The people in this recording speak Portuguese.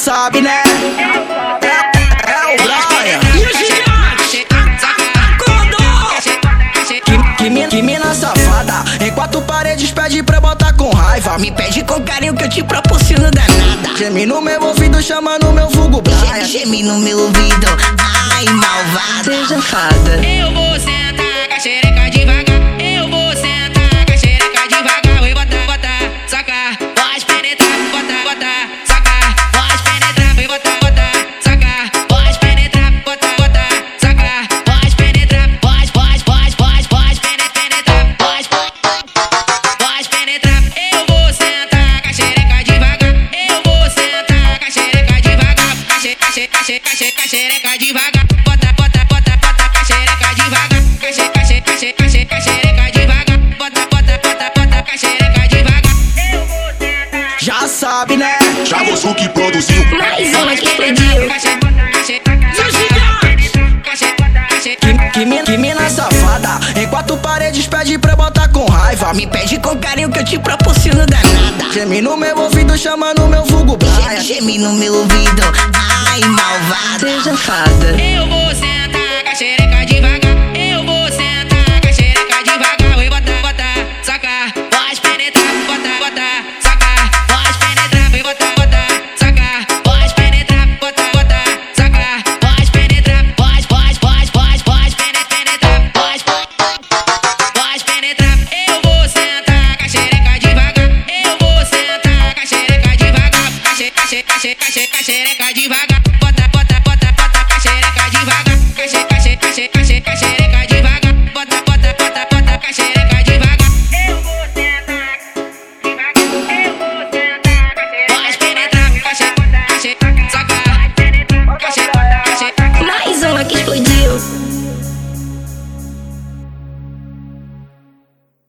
sabe, né? É o Brian. E o gigante acordou. Que mina safada, em quatro paredes pede pra botar com raiva. Me pede com carinho que eu te proporciono danada. Geme no meu ouvido chamando meu vulgo Brian. Geme no meu ouvido, ai malvada. Seja fada. Eu vou sentar com a xereca devagar. Eu vou sentar com a xereca devagar. Vou botar, botar, sacar. Pode penetrar, botar, botar, sacar. Pode penetrar, vou botar, botar, sacar. Pode penetrar, botar, botar, sacar. Pode penetrar, pode penetrar, pode penetrar. Eu vou sentar com a xereca devagar. Eu vou sentar com a xereca devagar. A xereca devagar. Bota, bota, bota, bota com a xereca devagar. A xereca devagar. Bota, bota, bota, bota com a xereca devagar. Eu vou sentar. Já sabe, né? Chavoso que produziu. Mais uma que explodiu. Que mina safada, em quatro paredes pede pra botar com raiva. Me pede com carinho que eu te proporciono danada. Geme no meu ouvido chamando meu vulgo Brian. Geme no meu ouvido, ai malvada. Seja fada. Eu vou sentar.